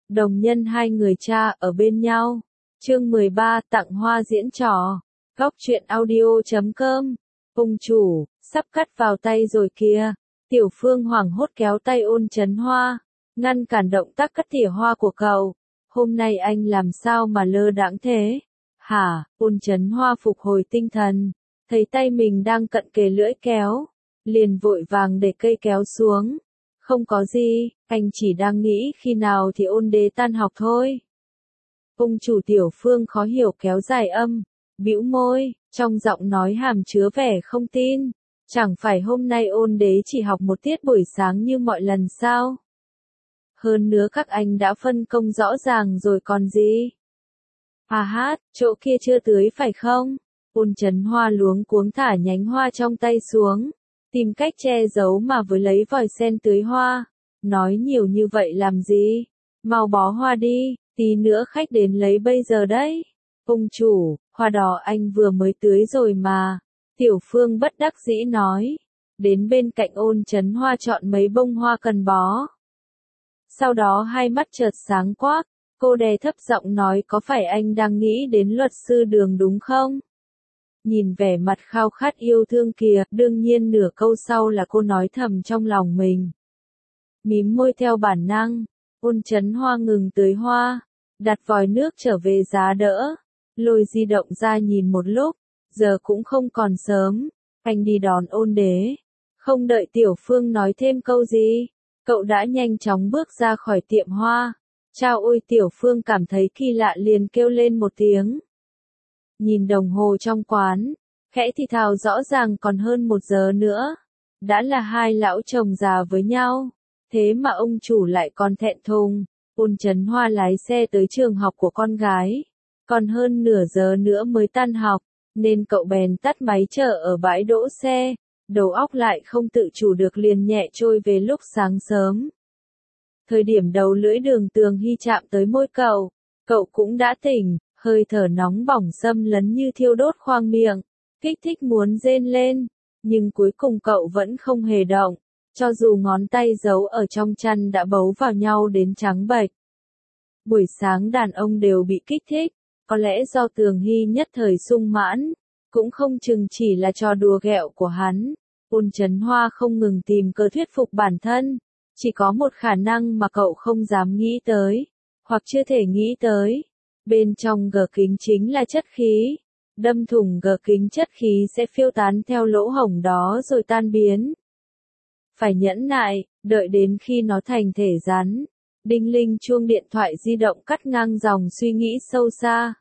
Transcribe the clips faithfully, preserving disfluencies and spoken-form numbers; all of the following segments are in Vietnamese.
Đồng nhân hai người cha ở bên nhau. Chương mười ba tặng hoa diễn trò. Góc truyện audio chấm com. Ông chủ, sắp cắt vào tay rồi kìa. Tiểu Phương hoảng hốt kéo tay Ôn Chấn Hoa, ngăn cản động tác cắt tỉa hoa của cậu. Hôm nay anh làm sao mà lơ đãng thế? Hả? Ôn Chấn Hoa phục hồi tinh thần, thấy tay mình đang cận kề lưỡi kéo, liền vội vàng để cây kéo xuống. Không có gì, anh chỉ đang nghĩ khi nào thì Ôn Đế tan học thôi. Ông chủ. Tiểu Phương khó hiểu kéo dài âm, bĩu môi, trong giọng nói hàm chứa vẻ không tin. Chẳng phải hôm nay Ôn Đế chỉ học một tiết buổi sáng như mọi lần sao? Hơn nữa các anh đã phân công rõ ràng rồi còn gì? À hát, chỗ kia chưa tưới phải không? Ôn Chấn Hoa luống cuống thả nhánh hoa trong tay xuống, tìm cách che giấu mà với lấy vòi sen tưới hoa. Nói nhiều như vậy làm gì? Mau bó hoa đi, tí nữa khách đến lấy bây giờ đấy. Ông chủ, hoa đỏ anh vừa mới tưới rồi mà. Tiểu Phương bất đắc dĩ nói, đến bên cạnh Ôn Chấn Hoa chọn mấy bông hoa cần bó. Sau đó hai mắt chợt sáng quắc, cô đè thấp giọng nói, có phải anh đang nghĩ đến luật sư Đường đúng không? Nhìn vẻ mặt khao khát yêu thương kìa, đương nhiên nửa câu sau là cô nói thầm trong lòng mình. Mím môi theo bản năng, Ôn Chấn Hoa ngừng tưới hoa, đặt vòi nước trở về giá đỡ, lôi di động ra nhìn một lúc, giờ cũng không còn sớm, anh đi đón Ôn Đế. Không đợi Tiểu Phương nói thêm câu gì, cậu đã nhanh chóng bước ra khỏi tiệm hoa. Chao ôi! Tiểu Phương cảm thấy kỳ lạ liền kêu lên một tiếng. Nhìn đồng hồ trong quán, khẽ thì thào, rõ ràng còn hơn một giờ nữa. Đã là hai lão chồng già với nhau, thế mà ông chủ lại còn thẹn thùng. Ôn Chấn Hoa lái xe tới trường học của con gái, còn hơn nửa giờ nữa mới tan học, nên cậu bèn tắt máy chờ ở bãi đỗ xe, đầu óc lại không tự chủ được liền nhẹ trôi về lúc sáng sớm. Thời điểm đầu lưỡi Đường Tường Hy chạm tới môi cậu, cậu cũng đã tỉnh, hơi thở nóng bỏng xâm lấn như thiêu đốt khoang miệng, kích thích muốn rên lên, nhưng cuối cùng cậu vẫn không hề động, cho dù ngón tay giấu ở trong chăn đã bấu vào nhau đến trắng bệch. Buổi sáng đàn ông đều bị kích thích, có lẽ do Tường Hy nhất thời sung mãn, cũng không chừng chỉ là trò đùa ghẹo của hắn. Ôn Chấn Hoa không ngừng tìm cớ thuyết phục bản thân, chỉ có một khả năng mà cậu không dám nghĩ tới, hoặc chưa thể nghĩ tới. Bên trong gờ kính chính là chất khí, đâm thủng gờ kính chất khí sẽ phiêu tán theo lỗ hổng đó rồi tan biến. Phải nhẫn nại, đợi đến khi nó thành thể rắn. Đinh linh chuông điện thoại di động cắt ngang dòng suy nghĩ sâu xa.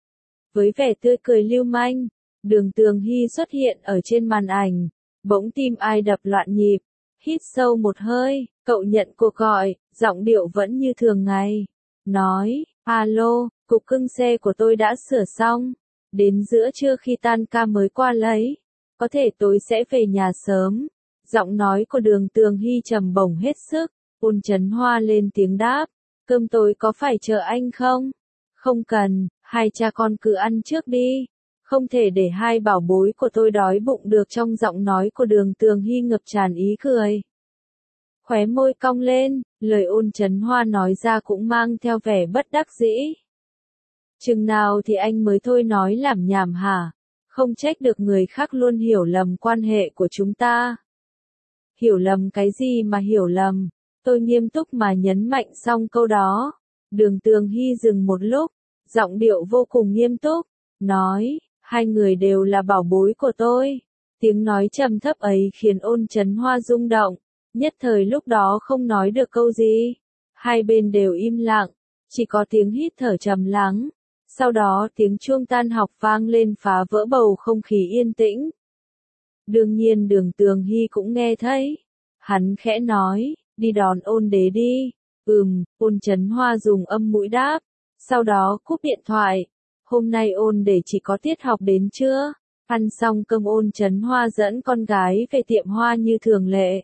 Với vẻ tươi cười lưu manh, Đường Tường Hy xuất hiện ở trên màn ảnh, bỗng tim ai đập loạn nhịp, hít sâu một hơi, cậu nhận cuộc gọi, giọng điệu vẫn như thường ngày. Nói, alo, cục cưng xe của tôi đã sửa xong, đến giữa trưa khi tan ca mới qua lấy, có thể tôi sẽ về nhà sớm. Giọng nói của Đường Tường Hy trầm bổng hết sức. Ôn Chấn Hoa lên tiếng đáp, cơm tối có phải chờ anh không? Không cần, hai cha con cứ ăn trước đi, không thể để hai bảo bối của tôi đói bụng được. Trong giọng nói của Đường Tường Hy ngập tràn ý cười. Khóe môi cong lên, lời Ôn Chấn Hoa nói ra cũng mang theo vẻ bất đắc dĩ. Chừng nào thì anh mới thôi nói làm nhảm hả? Không trách được người khác luôn hiểu lầm quan hệ của chúng ta. Hiểu lầm cái gì mà hiểu lầm? Tôi nghiêm túc mà nhấn mạnh xong câu đó. Đường Tường Hy dừng một lúc, giọng điệu vô cùng nghiêm túc, nói, hai người đều là bảo bối của tôi. Tiếng nói trầm thấp ấy khiến Ôn Chấn Hoa rung động, nhất thời lúc đó không nói được câu gì. Hai bên đều im lặng, chỉ có tiếng hít thở trầm lắng. Sau đó tiếng chuông tan học vang lên phá vỡ bầu không khí yên tĩnh. Đương nhiên Đường Tường Hy cũng nghe thấy. Hắn khẽ nói, đi đón Ôn Đế đi. Ừm, Ôn Chấn Hoa dùng âm mũi đáp, sau đó cúp điện thoại. Hôm nay Ôn Đế chỉ có tiết học đến trưa. Ăn xong cơm Ôn Chấn Hoa dẫn con gái về tiệm hoa như thường lệ.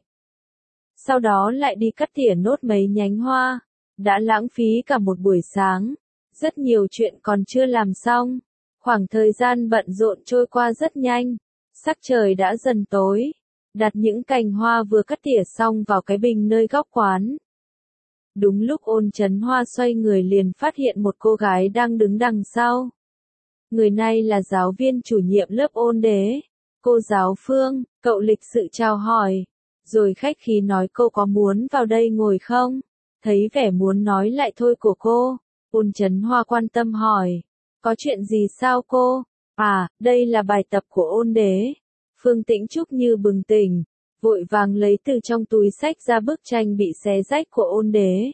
Sau đó lại đi cắt tỉa nốt mấy nhánh hoa. Đã lãng phí cả một buổi sáng. Rất nhiều chuyện còn chưa làm xong. Khoảng thời gian bận rộn trôi qua rất nhanh. Sắc trời đã dần tối. Đặt những cành hoa vừa cắt tỉa xong vào cái bình nơi góc quán. Đúng lúc Ôn Chấn Hoa xoay người liền phát hiện một cô gái đang đứng đằng sau. Người này là giáo viên chủ nhiệm lớp Ôn Đế. Cô giáo Phương, cậu lịch sự chào hỏi, rồi khách khí nói cô có muốn vào đây ngồi không? Thấy vẻ muốn nói lại thôi của cô, Ôn Chấn Hoa quan tâm hỏi, có chuyện gì sao cô? À, đây là bài tập của Ôn Đế. Phương Tĩnh Trúc như bừng tỉnh, vội vàng lấy từ trong túi sách ra bức tranh bị xé rách của Ôn Đế.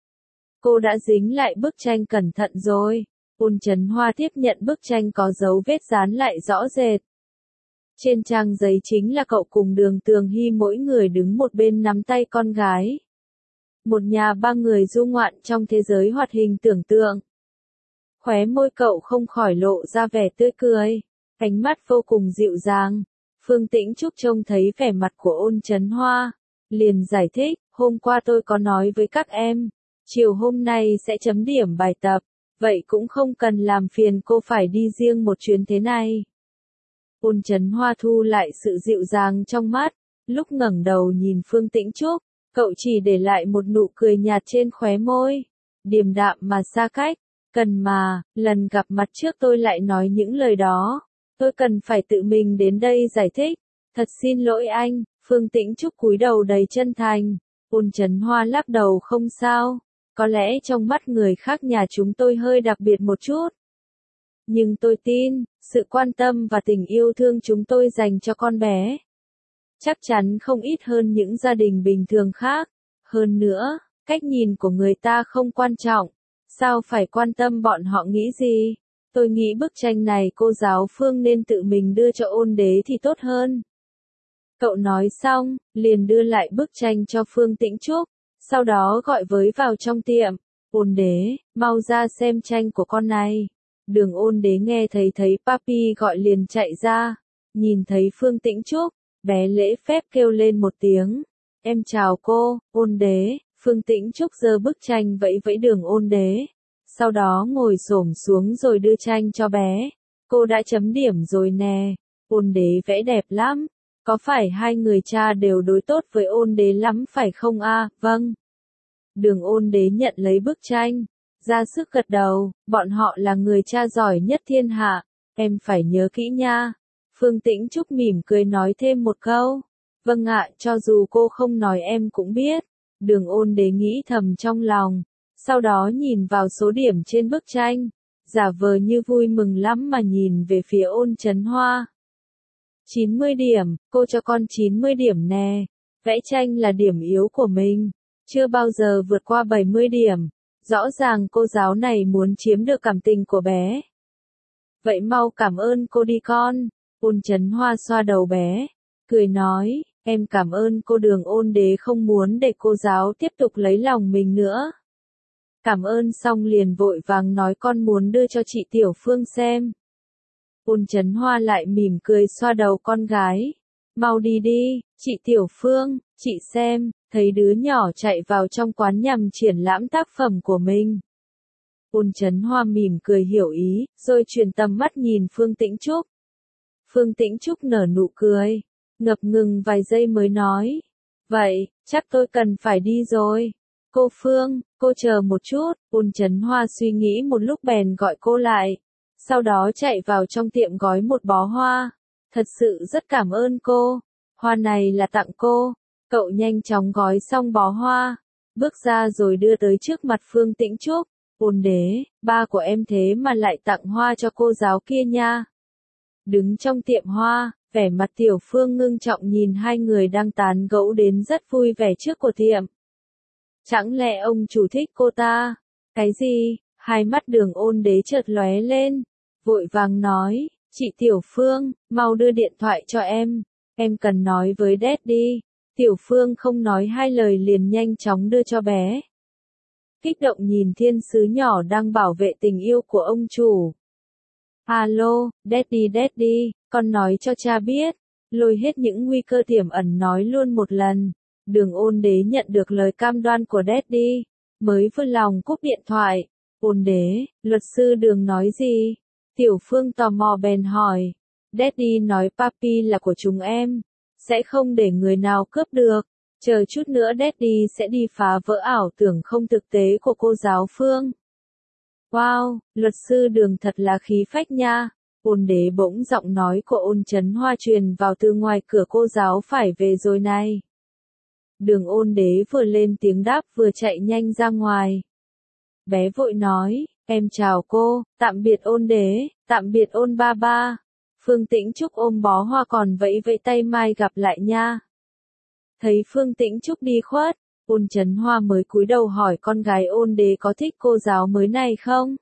Cô đã dính lại bức tranh cẩn thận rồi. Ôn Chấn Hoa tiếp nhận bức tranh có dấu vết dán lại rõ rệt. Trên trang giấy chính là cậu cùng Đường Tường Hy mỗi người đứng một bên nắm tay con gái. Một nhà ba người du ngoạn trong thế giới hoạt hình tưởng tượng. Khóe môi cậu không khỏi lộ ra vẻ tươi cười, ánh mắt vô cùng dịu dàng. Phương Tĩnh Trúc trông thấy vẻ mặt của Ôn Chấn Hoa, liền giải thích, hôm qua tôi có nói với các em, chiều hôm nay sẽ chấm điểm bài tập, vậy cũng không cần làm phiền cô phải đi riêng một chuyến thế này. Ôn Chấn Hoa thu lại sự dịu dàng trong mắt, lúc ngẩng đầu nhìn Phương Tĩnh Trúc, cậu chỉ để lại một nụ cười nhạt trên khóe môi, điềm đạm mà xa cách, cần mà, lần gặp mặt trước tôi lại nói những lời đó, tôi cần phải tự mình đến đây giải thích, thật xin lỗi anh. Phương Tĩnh Trúc cúi đầu đầy chân thành, Ôn Chấn Hoa lắc đầu không sao, có lẽ trong mắt người khác nhà chúng tôi hơi đặc biệt một chút. Nhưng tôi tin, sự quan tâm và tình yêu thương chúng tôi dành cho con bé, chắc chắn không ít hơn những gia đình bình thường khác. Hơn nữa, cách nhìn của người ta không quan trọng, sao phải quan tâm bọn họ nghĩ gì? Tôi nghĩ bức tranh này cô giáo Phương nên tự mình đưa cho Ôn Đế thì tốt hơn. Cậu nói xong, liền đưa lại bức tranh cho Phương Tĩnh Trúc, sau đó gọi với vào trong tiệm, Ôn Đế, mau ra xem tranh của con này. Đường Ôn Đế nghe thấy thấy papi gọi liền chạy ra, nhìn thấy Phương Tĩnh Trúc, bé lễ phép kêu lên một tiếng, em chào cô, Ôn Đế. Phương Tĩnh Trúc giơ bức tranh vẫy vẫy Đường Ôn Đế, sau đó ngồi xổm xuống rồi đưa tranh cho bé, cô đã chấm điểm rồi nè, Ôn Đế vẽ đẹp lắm, có phải hai người cha đều đối tốt với Ôn Đế lắm phải không a? À? Vâng. Đường Ôn Đế nhận lấy bức tranh, ra sức gật đầu, bọn họ là người cha giỏi nhất thiên hạ, em phải nhớ kỹ nha. Phương Tĩnh Trúc mỉm cười nói thêm một câu, vâng ạ, cho dù cô không nói em cũng biết. Đường Ôn Đế nghĩ thầm trong lòng, sau đó nhìn vào số điểm trên bức tranh, giả vờ như vui mừng lắm mà nhìn về phía Ôn Chấn Hoa. chín mươi điểm, cô cho con chín mươi điểm nè, vẽ tranh là điểm yếu của mình, chưa bao giờ vượt qua bảy mươi điểm, rõ ràng cô giáo này muốn chiếm được cảm tình của bé. Vậy mau cảm ơn cô đi con. Ôn Chấn Hoa xoa đầu bé, cười nói, em cảm ơn cô. Đường Ôn Đế không muốn để cô giáo tiếp tục lấy lòng mình nữa. Cảm ơn xong liền vội vàng nói con muốn đưa cho chị Tiểu Phương xem. Ôn Chấn Hoa lại mỉm cười xoa đầu con gái. Mau đi đi, chị Tiểu Phương, chị xem, thấy đứa nhỏ chạy vào trong quán nhằm triển lãm tác phẩm của mình. Ôn Chấn Hoa mỉm cười hiểu ý, rồi chuyển tầm mắt nhìn Phương Tĩnh Trúc. Phương Tĩnh Trúc nở nụ cười, ngập ngừng vài giây mới nói. Vậy, chắc tôi cần phải đi rồi. Cô Phương, cô chờ một chút. Ôn Chấn Hoa suy nghĩ một lúc bèn gọi cô lại. Sau đó chạy vào trong tiệm gói một bó hoa. Thật sự rất cảm ơn cô. Hoa này là tặng cô. Cậu nhanh chóng gói xong bó hoa, bước ra rồi đưa tới trước mặt Phương Tĩnh Trúc. Ôn Đế, ba của em thế mà lại tặng hoa cho cô giáo kia nha. Đứng trong tiệm hoa, vẻ mặt Tiểu Phương ngưng trọng nhìn hai người đang tán gẫu đến rất vui vẻ trước của tiệm. Chẳng lẽ ông chủ thích cô ta? Cái gì? Hai mắt Đường Ôn Đế chợt lóe lên, vội vàng nói, chị Tiểu Phương, mau đưa điện thoại cho em, em cần nói với Daddy. Tiểu Phương không nói hai lời liền nhanh chóng đưa cho bé. Kích động nhìn thiên sứ nhỏ đang bảo vệ tình yêu của ông chủ. Alo, Daddy Daddy, con nói cho cha biết, lôi hết những nguy cơ tiềm ẩn nói luôn một lần. Đường Ôn Đế nhận được lời cam đoan của Daddy, mới vui lòng cúp điện thoại. Ôn Đế, luật sư Đường nói gì? Tiểu Phương tò mò bèn hỏi. Daddy nói papi là của chúng em, sẽ không để người nào cướp được, Chờ chút nữa Daddy sẽ đi phá vỡ ảo tưởng không thực tế của cô giáo Phương. Wow, luật sư Đường thật là khí phách nha. Ôn đế bỗng giọng nói của Ôn Chấn Hoa truyền vào từ ngoài cửa, cô giáo phải về rồi này. Đường Ôn đế vừa lên tiếng đáp vừa chạy nhanh ra ngoài. Bé vội nói, em chào cô, tạm biệt Ôn đế, tạm biệt Ôn ba ba. Phương Tĩnh Trúc ôm bó hoa còn vẫy vẫy tay mai gặp lại nha. Thấy Phương Tĩnh Trúc đi khuất, Ôn Chấn Hoa mới cúi đầu hỏi con gái Ôn đế có thích cô giáo mới này không?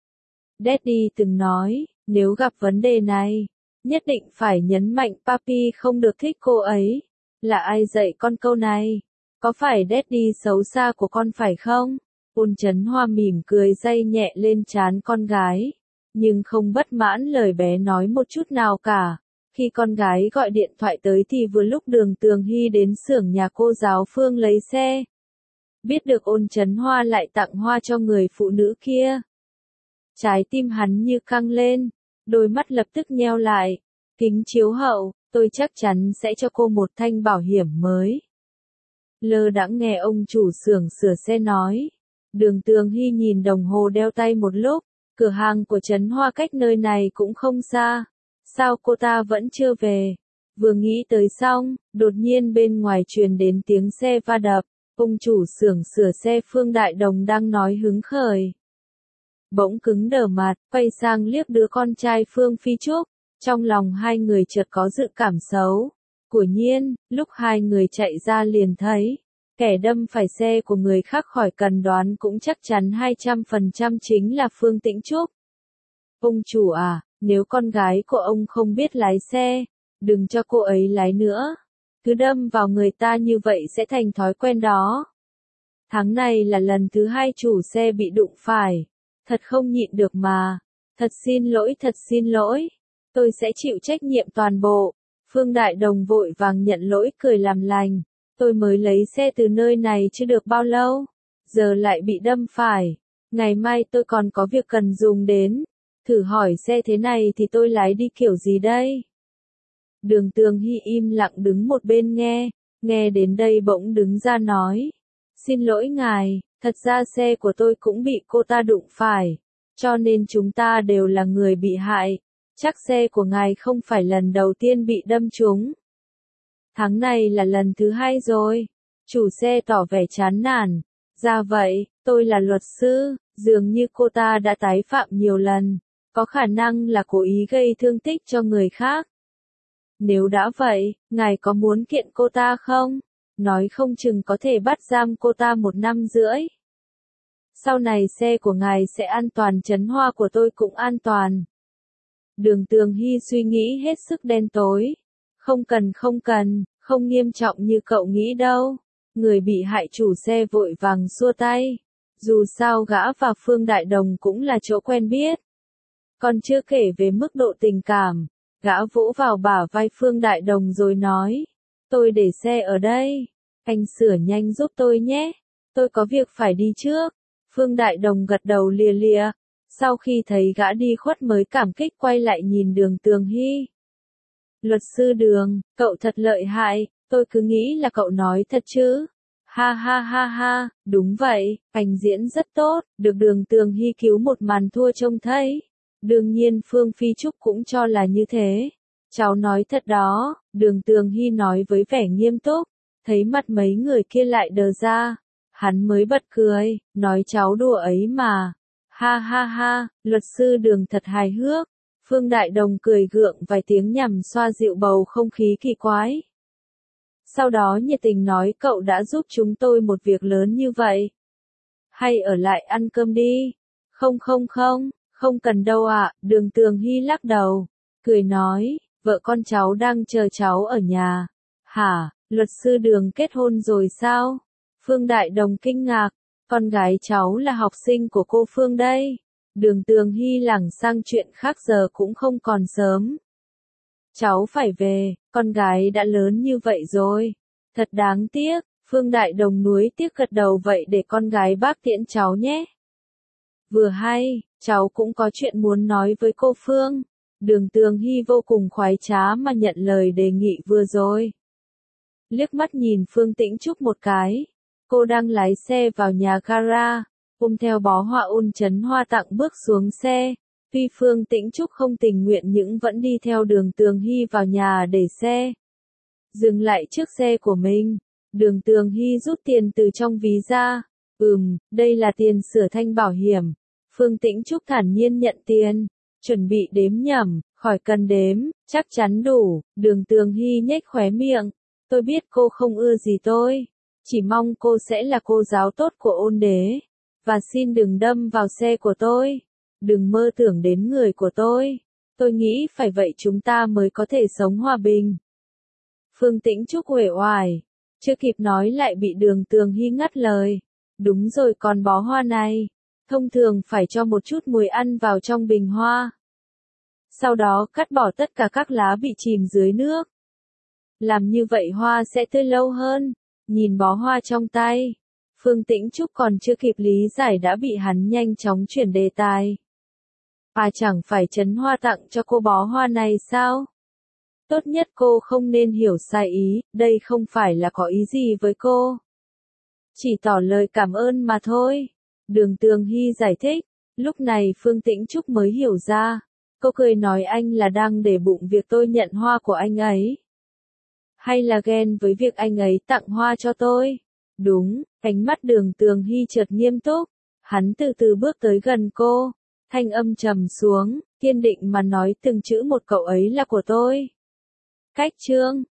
Daddy từng nói, nếu gặp vấn đề này, nhất định phải nhấn mạnh papi không được thích cô ấy. Là ai dạy con câu này? Có phải Daddy xấu xa của con phải không? Ôn Chấn Hoa mỉm cười day nhẹ lên trán con gái, nhưng không bất mãn lời bé nói một chút nào cả. Khi con gái gọi điện thoại tới thì vừa lúc Đường Tường Hy đến xưởng nhà cô giáo Phương lấy xe. Biết được Ôn Chấn Hoa lại tặng hoa cho người phụ nữ kia, trái tim hắn như căng lên, đôi mắt lập tức nheo lại. Kính chiếu hậu, tôi chắc chắn sẽ cho cô một thanh bảo hiểm mới. Lơ đãng nghe ông chủ xưởng sửa xe nói. Đường Tường Hy nhìn đồng hồ đeo tay một lúc, cửa hàng của Chấn Hoa cách nơi này cũng không xa. Sao cô ta vẫn chưa về? Vừa nghĩ tới xong, đột nhiên bên ngoài truyền đến tiếng xe va đập. Ông chủ xưởng sửa xe Phương Đại Đồng đang nói hứng khởi, bỗng cứng đờ mặt, quay sang liếc đứa con trai Phương Phi Trúc. Trong lòng hai người chợt có dự cảm xấu. Quả nhiên, lúc hai người chạy ra liền thấy, kẻ đâm phải xe của người khác khỏi cần đoán cũng chắc chắn hai trăm phần trăm chính là Phương Tĩnh Trúc. Ông chủ à, nếu con gái của ông không biết lái xe, đừng cho cô ấy lái nữa. Cứ đâm vào người ta như vậy sẽ thành thói quen đó. Tháng này là lần thứ hai chủ xe bị đụng phải. Thật không nhịn được mà. Thật xin lỗi, thật xin lỗi. Tôi sẽ chịu trách nhiệm toàn bộ. Phương Đại Đồng vội vàng nhận lỗi cười làm lành. Tôi mới lấy xe từ nơi này chưa được bao lâu. Giờ lại bị đâm phải. Ngày mai tôi còn có việc cần dùng đến. Thử hỏi xe thế này thì tôi lái đi kiểu gì đây? Đường Tường Hy im lặng đứng một bên nghe. Nghe đến đây bỗng đứng ra nói. Xin lỗi ngài, thật ra xe của tôi cũng bị cô ta đụng phải. Cho nên chúng ta đều là người bị hại. Chắc xe của ngài không phải lần đầu tiên bị đâm trúng. Tháng này là lần thứ hai rồi. Chủ xe tỏ vẻ chán nản. Ra vậy, tôi là luật sư, dường như cô ta đã tái phạm nhiều lần. Có khả năng là cố ý gây thương tích cho người khác. Nếu đã vậy, ngài có muốn kiện cô ta không? Nói không chừng có thể bắt giam cô ta một năm rưỡi. Sau này xe của ngài sẽ an toàn, Chấn Hoa của tôi cũng an toàn. Đường Tường Hy suy nghĩ hết sức đen tối. Không cần không cần, không nghiêm trọng như cậu nghĩ đâu. Người bị hại chủ xe vội vàng xua tay. Dù sao gã và Phương Đại Đồng cũng là chỗ quen biết. Còn chưa kể về mức độ tình cảm, gã vỗ vào bả vai Phương Đại Đồng rồi nói. Tôi để xe ở đây. Anh sửa nhanh giúp tôi nhé. Tôi có việc phải đi trước. Phương Đại Đồng gật đầu lìa lìa. Sau khi thấy gã đi khuất mới cảm kích quay lại nhìn Đường Tường Hy. Luật sư Đường, cậu thật lợi hại. Tôi cứ nghĩ là cậu nói thật chứ. Ha ha ha ha, đúng vậy, anh diễn rất tốt. Được Đường Tường Hy cứu một màn thua trông thấy. Đương nhiên Phương Phi Trúc cũng cho là như thế. Cháu nói thật đó, Đường Tường Hy nói với vẻ nghiêm túc. Thấy mặt mấy người kia lại đờ ra. Hắn mới bật cười, nói cháu đùa ấy mà. Ha ha ha, luật sư Đường thật hài hước. Phương Đại Đồng cười gượng vài tiếng nhằm xoa dịu bầu không khí kỳ quái. Sau đó nhiệt tình nói cậu đã giúp chúng tôi một việc lớn như vậy. Hay ở lại ăn cơm đi. Không không không, không cần đâu ạ, à. Đường Tường Hy lắc đầu. Cười nói, vợ con cháu đang chờ cháu ở nhà. Hả, luật sư Đường kết hôn rồi sao? Phương Đại Đồng kinh ngạc. Con gái cháu là học sinh của cô Phương đây. Đường Tường Hy lảng sang chuyện khác, giờ cũng không còn sớm. Cháu phải về, con gái đã lớn như vậy rồi. Thật đáng tiếc. Phương Đại Đồng nuối tiếc gật đầu, vậy để con gái bác tiễn cháu nhé. Vừa hay, cháu cũng có chuyện muốn nói với cô Phương. Đường Tường Hy vô cùng khoái trá mà nhận lời đề nghị vừa rồi. liếc mắt nhìn Phương Tĩnh Trúc một cái. Cô đang lái xe vào nhà gara, ôm theo bó hoa ôn chấn hoa tặng bước xuống xe. Tuy Phương Tĩnh Trúc không tình nguyện nhưng vẫn đi theo Đường Tường Hy vào nhà để xe. Dừng lại trước xe của mình, Đường Tường Hy rút tiền từ trong ví ra. Ừm, đây là tiền sửa thanh bảo hiểm. Phương Tĩnh Trúc thản nhiên nhận tiền, chuẩn bị đếm nhẩm, khỏi cần đếm, chắc chắn đủ. Đường Tường Hy nhếch khóe miệng. Tôi biết cô không ưa gì tôi, chỉ mong cô sẽ là cô giáo tốt của ôn đế. Và xin đừng đâm vào xe của tôi, đừng mơ tưởng đến người của tôi. Tôi nghĩ phải vậy chúng ta mới có thể sống hòa bình. Phương Tĩnh Trúc uể oải, chưa kịp nói lại bị Đường Tường Hy ngắt lời. Đúng rồi, còn bó hoa này, thông thường phải cho một chút muối ăn vào trong bình hoa. Sau đó cắt bỏ tất cả các lá bị chìm dưới nước. Làm như vậy hoa sẽ tươi lâu hơn. Nhìn bó hoa trong tay, Phương Tĩnh Trúc còn chưa kịp lý giải đã bị hắn nhanh chóng chuyển đề tài. À, chẳng phải Trấn Hoa tặng cho cô bó hoa này sao? Tốt nhất cô không nên hiểu sai ý, đây không phải là có ý gì với cô. Chỉ tỏ lời cảm ơn mà thôi. Đường Tường Hy giải thích. Lúc này Phương Tĩnh Trúc mới hiểu ra. Cô cười nói anh là đang để bụng việc tôi nhận hoa của anh ấy. Hay là ghen với việc anh ấy tặng hoa cho tôi? Đúng, ánh mắt Đường Tường Hy chợt nghiêm túc. Hắn từ từ bước tới gần cô. Thanh âm trầm xuống, kiên định mà nói từng chữ một, cậu ấy là của tôi. Cách chương